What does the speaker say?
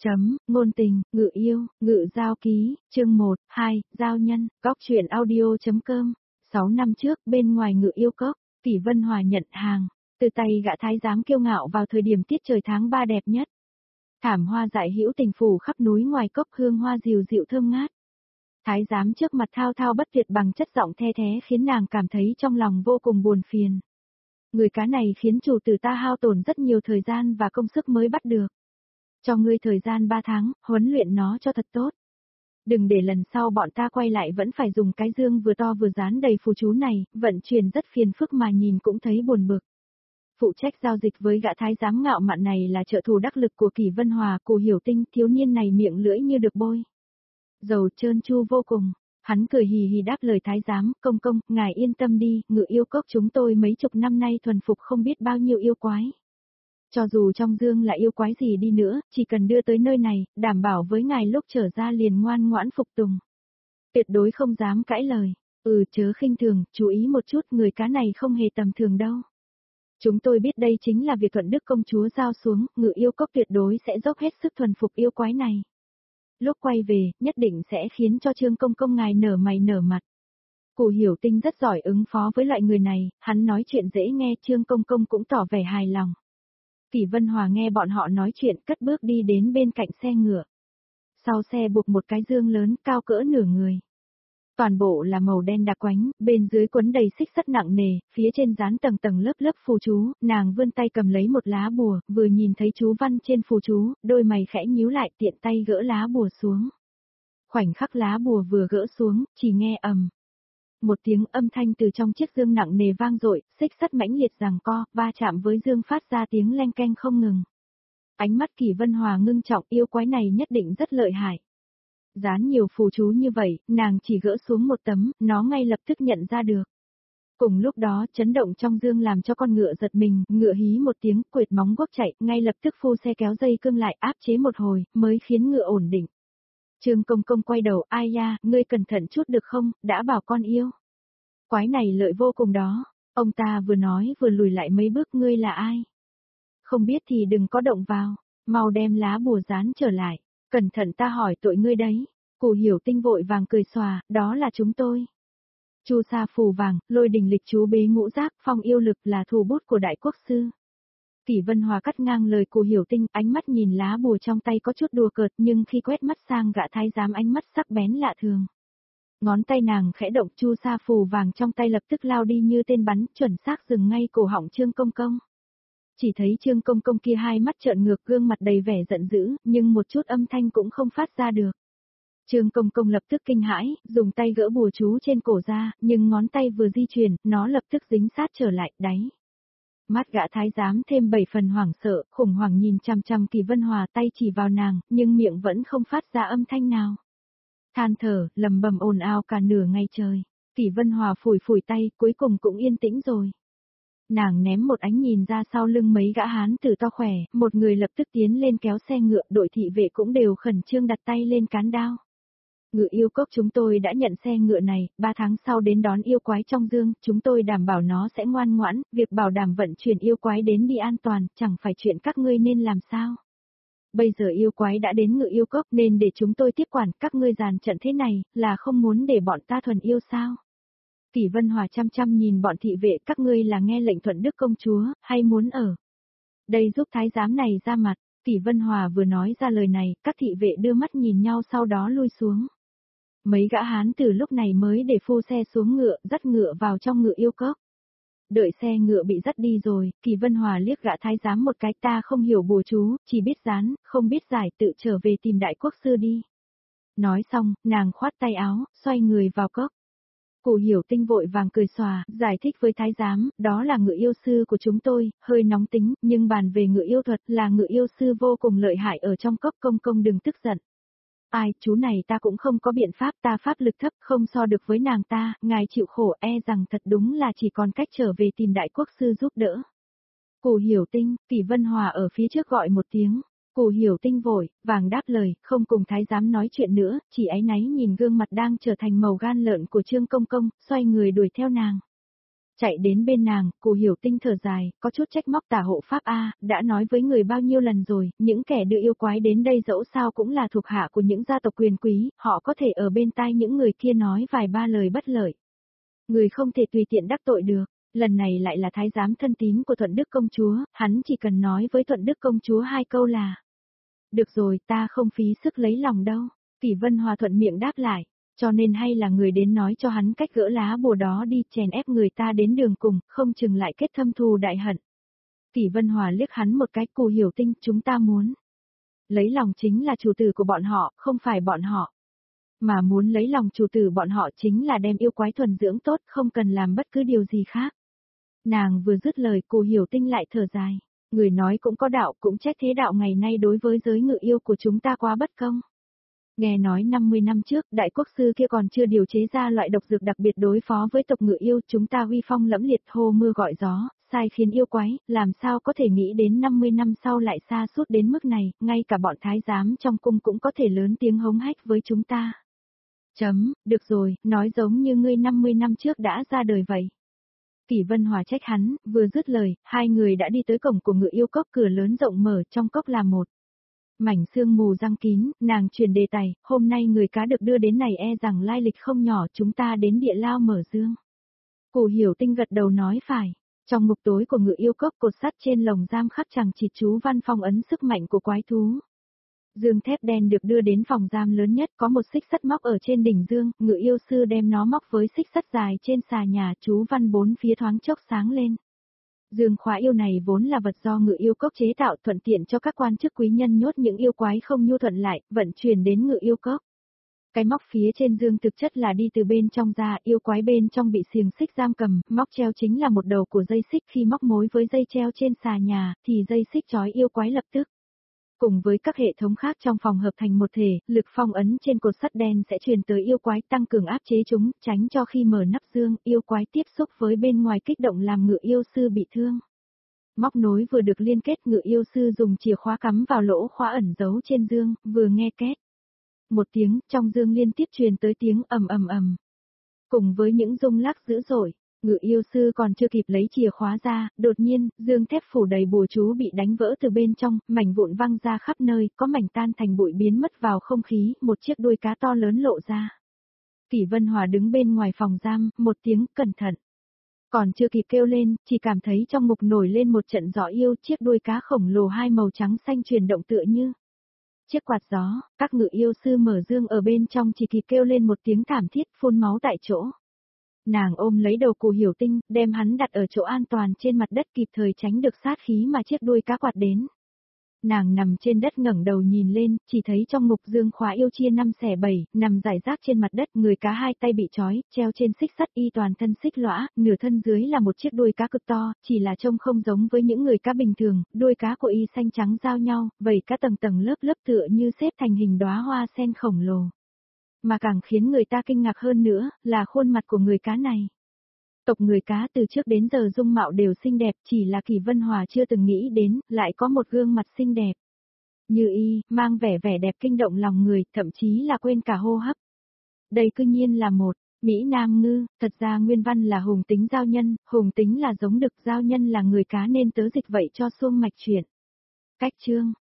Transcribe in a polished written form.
Ngôn tình, ngự yêu, ngự giao ký, chương 1, 2, giao nhân, góc truyện audio.com. 6 năm trước, bên ngoài ngự yêu cốc, Kỷ Vân Hòa nhận hàng, từ tay gã thái giám kiêu ngạo vào thời điểm tiết trời tháng 3 đẹp nhất. Thảm hoa dại hữu tình phủ khắp núi ngoài cốc, hương hoa dịu dịu thơm ngát. Thái giám trước mặt thao thao bất tuyệt bằng chất giọng the thé khiến nàng cảm thấy trong lòng vô cùng buồn phiền. Người cá này khiến chủ tử ta hao tổn rất nhiều thời gian và công sức mới bắt được. Cho ngươi thời gian 3 tháng, huấn luyện nó cho thật tốt. Đừng để lần sau bọn ta quay lại vẫn phải dùng cái dương vừa to vừa dán đầy phù chú này, vận chuyển rất phiền phức mà nhìn cũng thấy buồn bực. Phụ trách giao dịch với gã thái giám ngạo mạn này là trợ thủ đắc lực của Kỷ Vân Hòa, Cù Hiểu Tinh, thiếu niên này miệng lưỡi như được bôi. Dầu trơn chu vô cùng. Hắn cười hì hì đáp lời thái giám, công công, ngài yên tâm đi, ngự yêu cốc chúng tôi mấy chục năm nay thuần phục không biết bao nhiêu yêu quái. Cho dù trong dương là yêu quái gì đi nữa, chỉ cần đưa tới nơi này, đảm bảo với ngài lúc trở ra liền ngoan ngoãn phục tùng. Tuyệt đối không dám cãi lời. Chớ khinh thường, chú ý một chút, người cá này không hề tầm thường đâu. Chúng tôi biết đây chính là việc Thuận Đức công chúa giao xuống, ngự yêu cốc tuyệt đối sẽ dốc hết sức thuần phục yêu quái này. Lúc quay về, nhất định sẽ khiến cho Trương công công ngài nở mày nở mặt. Cù Hiểu Tinh rất giỏi ứng phó với loại người này, hắn nói chuyện dễ nghe, Trương công công cũng tỏ vẻ hài lòng. Kỷ Vân Hòa nghe bọn họ nói chuyện, cất bước đi đến bên cạnh xe ngựa. Sau xe buộc một cái dương lớn, cao cỡ nửa người. Toàn bộ là màu đen đặc quánh, bên dưới quấn đầy xích sắt nặng nề, phía trên dán tầng tầng lớp lớp phù chú, nàng vươn tay cầm lấy một lá bùa, vừa nhìn thấy chú văn trên phù chú, đôi mày khẽ nhíu lại, tiện tay gỡ lá bùa xuống. Khoảnh khắc lá bùa vừa gỡ xuống, chỉ nghe ầm. Một tiếng âm thanh từ trong chiếc dương nặng nề vang dội, xích sắt mãnh liệt giằng co, va chạm với dương phát ra tiếng leng keng không ngừng. Ánh mắt Kỷ Vân Hòa ngưng trọng, yêu quái này nhất định rất lợi hại. Dán nhiều phù chú như vậy, nàng chỉ gỡ xuống một tấm, nó ngay lập tức nhận ra được. Cùng lúc đó, chấn động trong dương làm cho con ngựa giật mình, ngựa hí một tiếng, quệt móng guốc chạy, ngay lập tức phu xe kéo dây cương lại, áp chế một hồi, mới khiến ngựa ổn định. Trương công công quay đầu, ai da, ngươi cẩn thận chút được không, đã bảo con yêu. Quái này lợi vô cùng đó, ông ta vừa nói vừa lùi lại mấy bước, ngươi là ai? Không biết thì đừng có động vào, mau đem lá bùa dán trở lại, cẩn thận ta hỏi tội ngươi đấy. Cù Hiểu Tinh vội vàng cười xòa, đó là chúng tôi. Chu sa phù vàng, lôi đình lịch chú bế ngũ giác, phong yêu lực là thủ bút của đại quốc sư. Kỷ Vân Hòa cắt ngang lời Cù Hiểu Tinh, ánh mắt nhìn lá bùa trong tay có chút đùa cợt, nhưng khi quét mắt sang gã thái giám ánh mắt sắc bén lạ thường. Ngón tay nàng khẽ động, chu sa phù vàng trong tay lập tức lao đi như tên bắn, chuẩn xác dừng ngay cổ họng Trương công công. Chỉ thấy Trương công công kia hai mắt trợn ngược, gương mặt đầy vẻ giận dữ, nhưng một chút âm thanh cũng không phát ra được. Trương công công lập tức kinh hãi, dùng tay gỡ bùa chú trên cổ ra, nhưng ngón tay vừa di chuyển, nó lập tức dính sát trở lại, đáy. Mắt gã thái giám thêm 7 phần hoảng sợ, khủng hoảng nhìn chằm chằm Kỷ Vân Hòa, tay chỉ vào nàng, nhưng miệng vẫn không phát ra âm thanh nào. Than thở, lầm bầm ồn ào cả nửa ngày trời. Kỷ Vân Hòa phủi phủi tay, cuối cùng cũng yên tĩnh rồi. Nàng ném một ánh nhìn ra sau lưng mấy gã hán tử to khỏe, một người lập tức tiến lên kéo xe ngựa, đội thị vệ cũng đều khẩn trương đặt tay lên cán đao. Ngự yêu cốc chúng tôi đã nhận xe ngựa này, 3 tháng sau đến đón yêu quái trong dương, chúng tôi đảm bảo nó sẽ ngoan ngoãn, việc bảo đảm vận chuyển yêu quái đến đi an toàn, chẳng phải chuyện các ngươi nên làm sao. Bây giờ yêu quái đã đến ngự yêu cốc nên để chúng tôi tiếp quản, các ngươi dàn trận thế này, là không muốn để bọn ta thuần yêu sao? Kỷ Vân Hòa chăm chăm nhìn bọn thị vệ, các ngươi là nghe lệnh Thuận Đức công chúa, hay muốn ở đây giúp thái giám này ra mặt. Kỷ Vân Hòa vừa nói ra lời này, các thị vệ đưa mắt nhìn nhau sau đó lui xuống. Mấy gã hán từ lúc này mới để phu xe xuống ngựa, dắt ngựa vào trong ngự yêu cốc. Đợi xe ngựa bị dắt đi rồi, Kỷ Vân Hòa liếc gã thái giám một cái, ta không hiểu bùa chú, chỉ biết dán, không biết giải, tự trở về tìm đại quốc sư đi. Nói xong, nàng khoát tay áo, xoay người vào cốc. Cù Hiểu Tinh vội vàng cười xòa, giải thích với thái giám, đó là ngự yêu sư của chúng tôi, hơi nóng tính, nhưng bàn về ngự yêu thuật là ngự yêu sư vô cùng lợi hại ở trong cốc, công công đừng tức giận. Ai, chú này ta cũng không có biện pháp, ta pháp lực thấp, không so được với nàng ta, ngài chịu khổ, e rằng thật đúng là chỉ còn cách trở về tìm đại quốc sư giúp đỡ. Cù Hiểu Tinh, Kỷ Vân Hòa ở phía trước gọi một tiếng. Cù Hiểu Tinh vội vàng đáp lời, không cùng thái giám nói chuyện nữa, chỉ áy náy nhìn gương mặt đang trở thành màu gan lợn của Trương công công, xoay người đuổi theo nàng. Chạy đến bên nàng, Cù Hiểu Tinh thở dài, có chút trách móc Tả hộ pháp a, đã nói với người bao nhiêu lần rồi, những kẻ đưa yêu quái đến đây dẫu sao cũng là thuộc hạ của những gia tộc quyền quý, họ có thể ở bên tai những người kia nói vài ba lời bất lợi. Người không thể tùy tiện đắc tội được, lần này lại là thái giám thân tín của Thuận Đức công chúa, hắn chỉ cần nói với Thuận Đức công chúa 2 câu là: được rồi, ta không phí sức lấy lòng đâu. Kỷ Vân Hòa thuận miệng đáp lại, cho nên hay là người đến nói cho hắn cách gỡ lá bùa đó đi, chèn ép người ta đến đường cùng, không chừng lại kết thâm thù đại hận. Kỷ Vân Hòa liếc hắn một cái, Cù Hiểu Tinh, chúng ta muốn lấy lòng chính là chủ tử của bọn họ, không phải bọn họ. Mà muốn lấy lòng chủ tử bọn họ chính là đem yêu quái thuần dưỡng tốt, không cần làm bất cứ điều gì khác. Nàng vừa dứt lời, Cù Hiểu Tinh lại thở dài. Người nói cũng có đạo, cũng trách thế đạo ngày nay đối với giới ngự yêu của chúng ta quá bất công. Nghe nói 50 năm trước, đại quốc sư kia còn chưa điều chế ra loại độc dược đặc biệt đối phó với tộc ngự yêu, chúng ta huy phong lẫm liệt hô mưa gọi gió, sai khiến yêu quái, làm sao có thể nghĩ đến 50 năm sau lại xa suốt đến mức này, ngay cả bọn thái giám trong cung cũng có thể lớn tiếng hống hách với chúng ta. Được rồi, nói giống như ngươi 50 năm trước đã ra đời vậy. Kỷ Vân Hòa trách hắn, vừa dứt lời, hai người đã đi tới cổng của ngự yêu cốc, cửa lớn rộng mở, trong cốc là một mảnh sương mù giăng kín, nàng chuyển đề tài, hôm nay người cá được đưa đến này e rằng lai lịch không nhỏ, chúng ta đến địa lao mở dương. Cù Hiểu Tinh gật đầu nói phải, trong ngục tối của ngự yêu cốc, cột sắt trên lồng giam khắc chằng chịt chú văn phong ấn sức mạnh của quái thú. Dương thép đen được đưa đến phòng giam lớn nhất, có một xích sắt móc ở trên đỉnh dương, ngự yêu sư đem nó móc với xích sắt dài trên xà nhà, chú văn bốn phía thoáng chốc sáng lên. Dương khóa yêu này vốn là vật do ngự yêu cốc chế tạo, thuận tiện cho các quan chức quý nhân nhốt những yêu quái không nhu thuận lại, vận chuyển đến ngự yêu cốc. Cái móc phía trên dương thực chất là đi từ bên trong ra, yêu quái bên trong bị xiềng xích giam cầm, móc treo chính là một đầu của dây xích, khi móc mối với dây treo trên xà nhà, thì dây xích trói yêu quái lập tức. Cùng với các hệ thống khác trong phòng hợp thành một thể, lực phong ấn trên cột sắt đen sẽ truyền tới yêu quái, tăng cường áp chế chúng, tránh cho khi mở nắp dương, yêu quái tiếp xúc với bên ngoài kích động làm ngự yêu sư bị thương. Móc nối vừa được liên kết, ngự yêu sư dùng chìa khóa cắm vào lỗ khóa ẩn giấu trên dương, vừa nghe két một tiếng, trong dương liên tiếp truyền tới tiếng ầm ầm ầm. Cùng với những rung lắc dữ dội, ngự yêu sư còn chưa kịp lấy chìa khóa ra, đột nhiên, dương thép phủ đầy bùa chú bị đánh vỡ từ bên trong, mảnh vụn văng ra khắp nơi, có mảnh tan thành bụi biến mất vào không khí, một chiếc đuôi cá to lớn lộ ra. Kỷ Vân Hòa đứng bên ngoài phòng giam, một tiếng cẩn thận. Còn chưa kịp kêu lên, chỉ cảm thấy trong ngục nổi lên một trận gió yêu, chiếc đuôi cá khổng lồ hai màu trắng xanh chuyển động tựa như chiếc quạt gió, các ngự yêu sư mở dương ở bên trong chỉ kịp kêu lên một tiếng thảm thiết, phun máu tại chỗ. Nàng ôm lấy đầu Cù Hiểu Tinh, đem hắn đặt ở chỗ an toàn trên mặt đất, kịp thời tránh được sát khí mà chiếc đuôi cá quạt đến. Nàng nằm trên đất ngẩng đầu nhìn lên, chỉ thấy trong ngục dương khóa yêu chia 5/7, nằm rải rác trên mặt đất, người cá hai tay bị trói, treo trên xích sắt, y toàn thân xích lõa, nửa thân dưới là một chiếc đuôi cá cực to, chỉ là trông không giống với những người cá bình thường, đuôi cá của y xanh trắng giao nhau, vảy cá tầng tầng lớp lớp tựa như xếp thành hình đóa hoa sen khổng lồ. Mà càng khiến người ta kinh ngạc hơn nữa, là khuôn mặt của người cá này. Tộc người cá từ trước đến giờ dung mạo đều xinh đẹp, chỉ là Kỷ Vân Hòa chưa từng nghĩ đến, lại có một gương mặt xinh đẹp. Như y, mang vẻ đẹp kinh động lòng người, thậm chí là quên cả hô hấp. Đây cư nhiên là một Mỹ Nam ngư, thật ra nguyên văn là hùng tính giao nhân, hùng tính là giống đực, giao nhân là người cá nên tớ dịch vậy cho xuông mạch chuyện. Cách chương